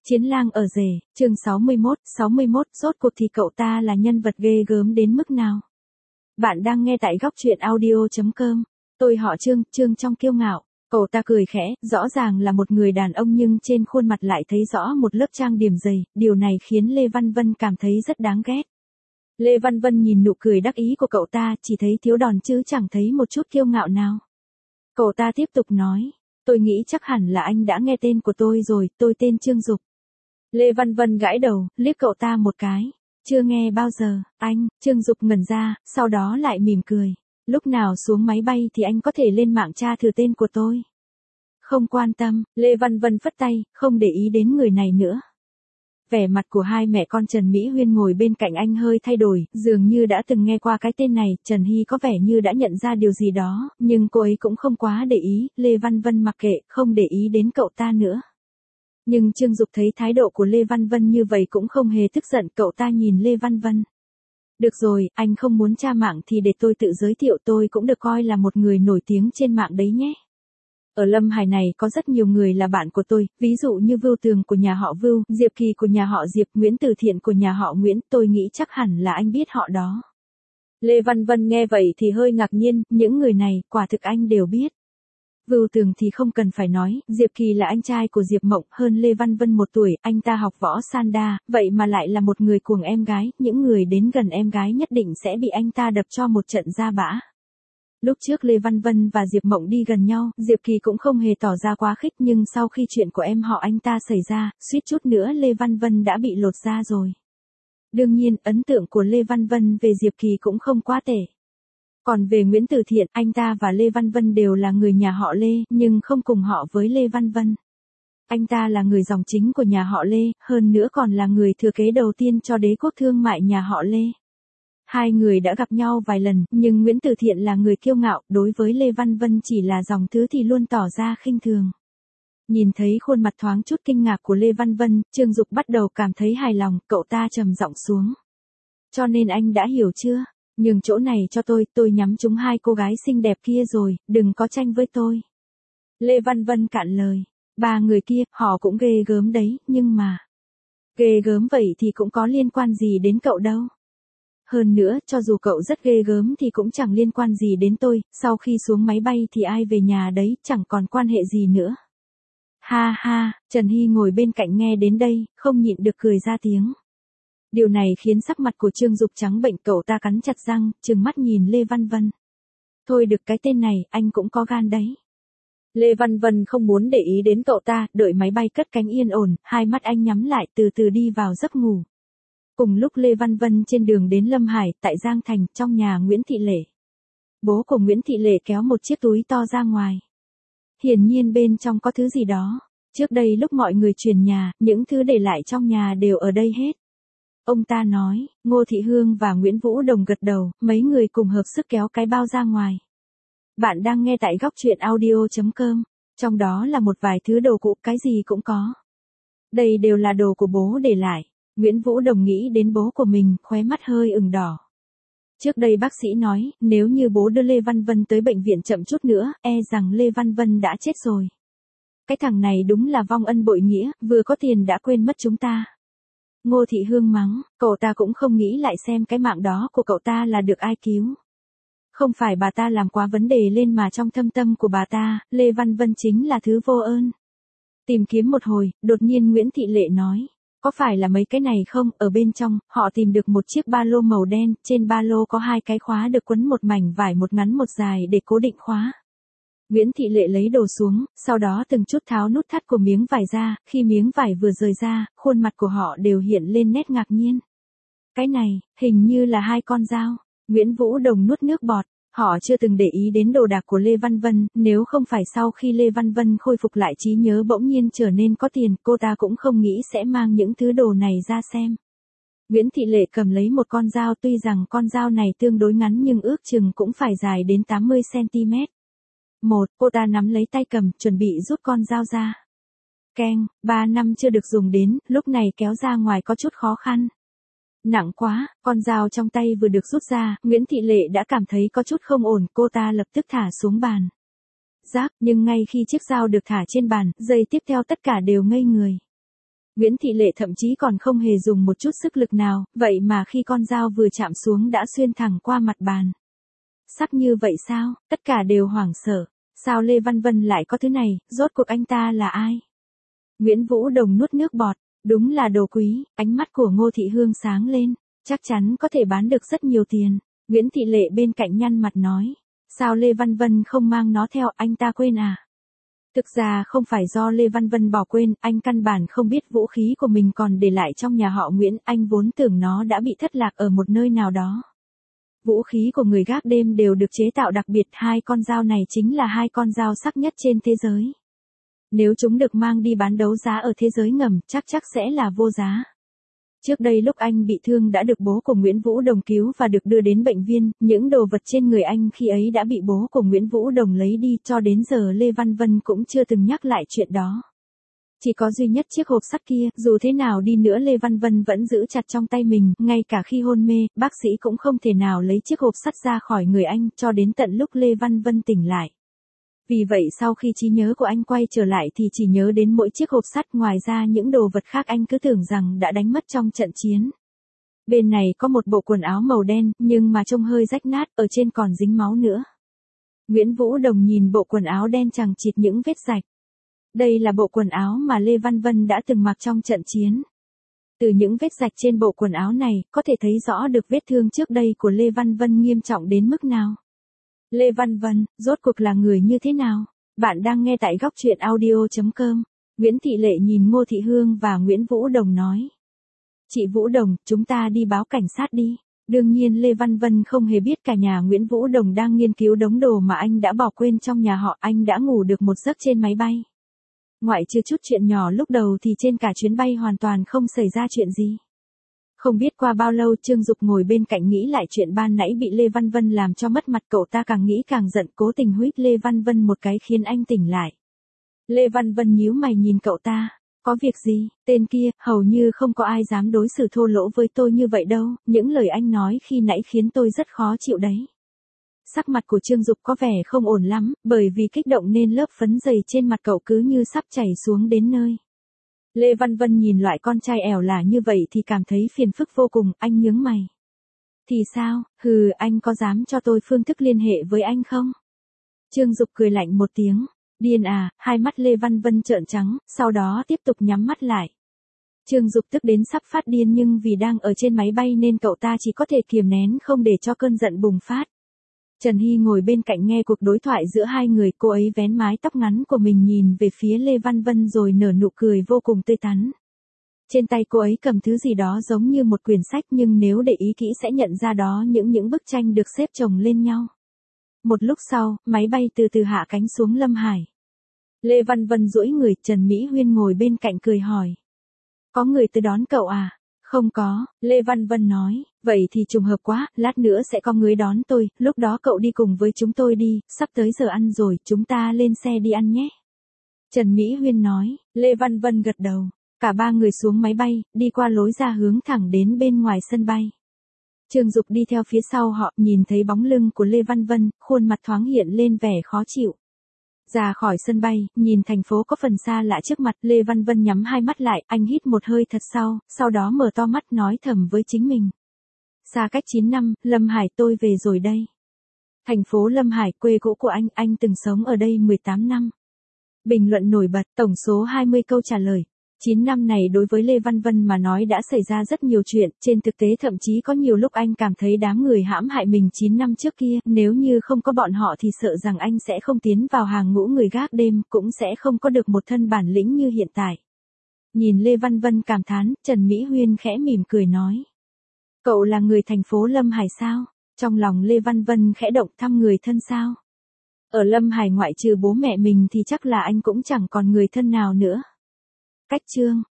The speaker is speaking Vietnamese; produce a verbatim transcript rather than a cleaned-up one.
Chiến lang ở rể, chương sáu mươi mốt, sáu mươi mốt, rốt cuộc thì cậu ta là nhân vật ghê gớm đến mức nào? Bạn đang nghe tại góc truyện audio chấm com. Tôi họ Trương, Trương trong kiêu ngạo. Cậu ta cười khẽ, rõ ràng là một người đàn ông nhưng trên khuôn mặt lại thấy rõ một lớp trang điểm dày, điều này khiến Lê Văn Vân cảm thấy rất đáng ghét. Lê Văn Vân nhìn nụ cười đắc ý của cậu ta, chỉ thấy thiếu đòn chứ chẳng thấy một chút kiêu ngạo nào. Cậu ta tiếp tục nói, tôi nghĩ chắc hẳn là anh đã nghe tên của tôi rồi, tôi tên Trương Dục. Lê Văn Vân gãi đầu, liếc cậu ta một cái. Chưa nghe bao giờ, anh, Trương Dục ngẩn ra, sau đó lại mỉm cười. Lúc nào xuống máy bay thì anh có thể lên mạng tra thử tên của tôi. Không quan tâm, Lê Văn Vân phất tay, không để ý đến người này nữa. Vẻ mặt của hai mẹ con Trần Mỹ Huyên ngồi bên cạnh anh hơi thay đổi, dường như đã từng nghe qua cái tên này, Trần Hy có vẻ như đã nhận ra điều gì đó, nhưng cô ấy cũng không quá để ý, Lê Văn Vân mặc kệ, không để ý đến cậu ta nữa. Nhưng Trương Dục thấy thái độ của Lê Văn Vân như vậy cũng không hề tức giận, cậu ta nhìn Lê Văn Vân. Được rồi, anh không muốn tra mạng thì để tôi tự giới thiệu, tôi cũng được coi là một người nổi tiếng trên mạng đấy nhé. Ở Lâm Hải này có rất nhiều người là bạn của tôi, ví dụ như Vưu Tường của nhà họ Vưu, Diệp Kỳ của nhà họ Diệp, Nguyễn Từ Thiện của nhà họ Nguyễn, tôi nghĩ chắc hẳn là anh biết họ đó. Lê Văn Vân nghe vậy thì hơi ngạc nhiên, những người này, quả thực anh đều biết. Vưu Tường thì không cần phải nói, Diệp Kỳ là anh trai của Diệp Mộng, hơn Lê Văn Vân một tuổi, anh ta học võ Sanda, vậy mà lại là một người cuồng em gái, những người đến gần em gái nhất định sẽ bị anh ta đập cho một trận ra bã. Lúc trước Lê Văn Vân và Diệp Mộng đi gần nhau, Diệp Kỳ cũng không hề tỏ ra quá khích, nhưng sau khi chuyện của em họ anh ta xảy ra, suýt chút nữa Lê Văn Vân đã bị lột da rồi. Đương nhiên, ấn tượng của Lê Văn Vân về Diệp Kỳ cũng không quá tệ. Còn về Nguyễn Từ Thiện, anh ta và Lê Văn Vân đều là người nhà họ Lê, nhưng không cùng họ với Lê Văn Vân. Anh ta là người dòng chính của nhà họ Lê, hơn nữa còn là người thừa kế đầu tiên cho đế quốc thương mại nhà họ Lê. Hai người đã gặp nhau vài lần, nhưng Nguyễn Từ Thiện là người kiêu ngạo, đối với Lê Văn Vân chỉ là dòng thứ thì luôn tỏ ra khinh thường. Nhìn thấy khuôn mặt thoáng chút kinh ngạc của Lê Văn Vân, Trương Dục bắt đầu cảm thấy hài lòng, cậu ta trầm giọng xuống. Cho nên anh đã hiểu chưa? Nhường chỗ này cho tôi, tôi nhắm trúng hai cô gái xinh đẹp kia rồi, đừng có tranh với tôi. Lê Văn Vân cạn lời, ba người kia, họ cũng ghê gớm đấy, nhưng mà... Ghê gớm vậy thì cũng có liên quan gì đến cậu đâu. Hơn nữa, cho dù cậu rất ghê gớm thì cũng chẳng liên quan gì đến tôi, sau khi xuống máy bay thì ai về nhà đấy, chẳng còn quan hệ gì nữa. Ha ha, Trần Hy ngồi bên cạnh nghe đến đây, không nhịn được cười ra tiếng. Điều này khiến sắc mặt của Trương Dục trắng bệnh, cậu ta cắn chặt răng, trừng mắt nhìn Lê Văn Vân. Thôi được, cái tên này, anh cũng có gan đấy. Lê Văn Vân không muốn để ý đến cậu ta, đợi máy bay cất cánh yên ổn, hai mắt anh nhắm lại từ từ đi vào giấc ngủ. Cùng lúc Lê Văn Vân trên đường đến Lâm Hải, tại Giang Thành, trong nhà Nguyễn Thị Lệ. Bố của Nguyễn Thị Lệ kéo một chiếc túi to ra ngoài. Hiển nhiên bên trong có thứ gì đó. Trước đây lúc mọi người chuyển nhà, những thứ để lại trong nhà đều ở đây hết. Ông ta nói, Ngô Thị Hương và Nguyễn Vũ Đồng gật đầu, mấy người cùng hợp sức kéo cái bao ra ngoài. Bạn đang nghe tại góc truyện audio chấm com, trong đó là một vài thứ đồ cũ, cái gì cũng có. Đây đều là đồ của bố để lại. Nguyễn Vũ Đồng nghĩ đến bố của mình, khóe mắt hơi ửng đỏ. Trước đây bác sĩ nói, nếu như bố đưa Lê Văn Vân tới bệnh viện chậm chút nữa, e rằng Lê Văn Vân đã chết rồi. Cái thằng này đúng là vong ân bội nghĩa, vừa có tiền đã quên mất chúng ta. Ngô Thị Hương mắng, cậu ta cũng không nghĩ lại xem cái mạng đó của cậu ta là được ai cứu. Không phải bà ta làm quá vấn đề lên mà trong thâm tâm của bà ta, Lê Văn Vân chính là thứ vô ơn. Tìm kiếm một hồi, đột nhiên Nguyễn Thị Lệ nói. Có phải là mấy cái này không? Ở bên trong, họ tìm được một chiếc ba lô màu đen, trên ba lô có hai cái khóa được quấn một mảnh vải một ngắn một dài để cố định khóa. Nguyễn Thị Lệ lấy đồ xuống, sau đó từng chút tháo nút thắt của miếng vải ra, khi miếng vải vừa rời ra, khuôn mặt của họ đều hiện lên nét ngạc nhiên. Cái này, hình như là hai con dao. Nguyễn Vũ Đồng nuốt nước bọt. Họ chưa từng để ý đến đồ đạc của Lê Văn Vân, nếu không phải sau khi Lê Văn Vân khôi phục lại trí nhớ bỗng nhiên trở nên có tiền, cô ta cũng không nghĩ sẽ mang những thứ đồ này ra xem. Nguyễn Thị Lệ cầm lấy một con dao, tuy rằng con dao này tương đối ngắn nhưng ước chừng cũng phải dài đến tám mươi xăng ti mét. Một, cô ta nắm lấy tay cầm, chuẩn bị rút con dao ra. Keng, ba năm chưa được dùng đến, lúc này kéo ra ngoài có chút khó khăn. Nặng quá, con dao trong tay vừa được rút ra, Nguyễn Thị Lệ đã cảm thấy có chút không ổn, cô ta lập tức thả xuống bàn. Rác, nhưng ngay khi chiếc dao được thả trên bàn, giây tiếp theo tất cả đều ngây người. Nguyễn Thị Lệ thậm chí còn không hề dùng một chút sức lực nào, vậy mà khi con dao vừa chạm xuống đã xuyên thẳng qua mặt bàn. Sắc như vậy sao, tất cả đều hoảng sợ. Sao Lê Văn Vân lại có thứ này, rốt cuộc anh ta là ai? Nguyễn Vũ Đồng nuốt nước bọt, đúng là đồ quý, ánh mắt của Ngô Thị Hương sáng lên, chắc chắn có thể bán được rất nhiều tiền. Nguyễn Thị Lệ bên cạnh nhăn mặt nói, sao Lê Văn Vân không mang nó theo, anh ta quên à? Thực ra không phải do Lê Văn Vân bỏ quên, anh căn bản không biết vũ khí của mình còn để lại trong nhà họ Nguyễn, anh vốn tưởng nó đã bị thất lạc ở một nơi nào đó. Vũ khí của người gác đêm đều được chế tạo đặc biệt, hai con dao này chính là hai con dao sắc nhất trên thế giới. Nếu chúng được mang đi bán đấu giá ở thế giới ngầm, chắc chắc sẽ là vô giá. Trước đây lúc anh bị thương đã được bố của Nguyễn Vũ Đồng cứu và được đưa đến bệnh viện, những đồ vật trên người anh khi ấy đã bị bố của Nguyễn Vũ Đồng lấy đi, cho đến giờ Lê Văn Vân cũng chưa từng nhắc lại chuyện đó. Chỉ có duy nhất chiếc hộp sắt kia, dù thế nào đi nữa Lê Văn Vân vẫn giữ chặt trong tay mình, ngay cả khi hôn mê, bác sĩ cũng không thể nào lấy chiếc hộp sắt ra khỏi người anh, cho đến tận lúc Lê Văn Vân tỉnh lại. Vì vậy sau khi trí nhớ của anh quay trở lại thì chỉ nhớ đến mỗi chiếc hộp sắt, ngoài ra những đồ vật khác anh cứ tưởng rằng đã đánh mất trong trận chiến. Bên này có một bộ quần áo màu đen, nhưng mà trông hơi rách nát, ở trên còn dính máu nữa. Nguyễn Vũ Đồng nhìn bộ quần áo đen chằng chịt những vết rạch. Đây là bộ quần áo mà Lê Văn Vân đã từng mặc trong trận chiến. Từ những vết rạch trên bộ quần áo này, có thể thấy rõ được vết thương trước đây của Lê Văn Vân nghiêm trọng đến mức nào. Lê Văn Vân, rốt cuộc là người như thế nào? Bạn đang nghe tại góc truyện audio chấm com. Nguyễn Thị Lệ nhìn Ngô Thị Hương và Nguyễn Vũ Đồng nói. Chị Vũ Đồng, chúng ta đi báo cảnh sát đi. Đương nhiên Lê Văn Vân không hề biết cả nhà Nguyễn Vũ Đồng đang nghiên cứu đống đồ mà anh đã bỏ quên trong nhà họ, anh đã ngủ được một giấc trên máy bay. Ngoại trừ chút chuyện nhỏ lúc đầu thì trên cả chuyến bay hoàn toàn không xảy ra chuyện gì. Không biết qua bao lâu Trương Dục ngồi bên cạnh nghĩ lại chuyện ban nãy bị Lê Văn Vân làm cho mất mặt, cậu ta càng nghĩ càng giận, cố tình huýt Lê Văn Vân một cái khiến anh tỉnh lại. Lê Văn Vân nhíu mày nhìn cậu ta, có việc gì, tên kia, hầu như không có ai dám đối xử thô lỗ với tôi như vậy đâu, những lời anh nói khi nãy khiến tôi rất khó chịu đấy. Sắc mặt của Trương Dục có vẻ không ổn lắm, bởi vì kích động nên lớp phấn dày trên mặt cậu cứ như sắp chảy xuống đến nơi. Lê Văn Vân nhìn loại con trai ẻo lả như vậy thì cảm thấy phiền phức vô cùng, anh nhướng mày. Thì sao, hừ, anh có dám cho tôi phương thức liên hệ với anh không? Trương Dục cười lạnh một tiếng, điên à, hai mắt Lê Văn Vân trợn trắng, sau đó tiếp tục nhắm mắt lại. Trương Dục tức đến sắp phát điên nhưng vì đang ở trên máy bay nên cậu ta chỉ có thể kiềm nén không để cho cơn giận bùng phát. Trần Hy ngồi bên cạnh nghe cuộc đối thoại giữa hai người, cô ấy vén mái tóc ngắn của mình nhìn về phía Lê Văn Vân rồi nở nụ cười vô cùng tươi tắn. Trên tay cô ấy cầm thứ gì đó giống như một quyển sách nhưng nếu để ý kỹ sẽ nhận ra đó những những bức tranh được xếp chồng lên nhau. Một lúc sau, máy bay từ từ hạ cánh xuống Lâm Hải. Lê Văn Vân duỗi người, Trần Mỹ Huyên ngồi bên cạnh cười hỏi. Có người tới đón cậu à? Không có, Lê Văn Vân nói, vậy thì trùng hợp quá, lát nữa sẽ có người đón tôi, lúc đó cậu đi cùng với chúng tôi đi, sắp tới giờ ăn rồi, chúng ta lên xe đi ăn nhé. Trần Mỹ Huyên nói, Lê Văn Vân gật đầu, cả ba người xuống máy bay, đi qua lối ra hướng thẳng đến bên ngoài sân bay. Trương Dục đi theo phía sau họ, nhìn thấy bóng lưng của Lê Văn Vân, khuôn mặt thoáng hiện lên vẻ khó chịu. Ra khỏi sân bay, nhìn thành phố có phần xa lạ trước mặt, Lê Văn Vân nhắm hai mắt lại, anh hít một hơi thật sâu, sau đó mở to mắt nói thầm với chính mình. Xa cách chín năm, Lâm Hải tôi về rồi đây. Thành phố Lâm Hải, quê cũ của anh, anh từng sống ở đây mười tám năm. Bình luận nổi bật, tổng số hai mươi câu trả lời. chín năm này đối với Lê Văn Vân mà nói đã xảy ra rất nhiều chuyện, trên thực tế thậm chí có nhiều lúc anh cảm thấy đám người hãm hại mình chín năm trước kia, nếu như không có bọn họ thì sợ rằng anh sẽ không tiến vào hàng ngũ người gác đêm, cũng sẽ không có được một thân bản lĩnh như hiện tại. Nhìn Lê Văn Vân cảm thán, Trần Mỹ Huyên khẽ mỉm cười nói. Cậu là người thành phố Lâm Hải sao? Trong lòng Lê Văn Vân khẽ động, thăm người thân sao? Ở Lâm Hải ngoại trừ bố mẹ mình thì chắc là anh cũng chẳng còn người thân nào nữa. Cách chương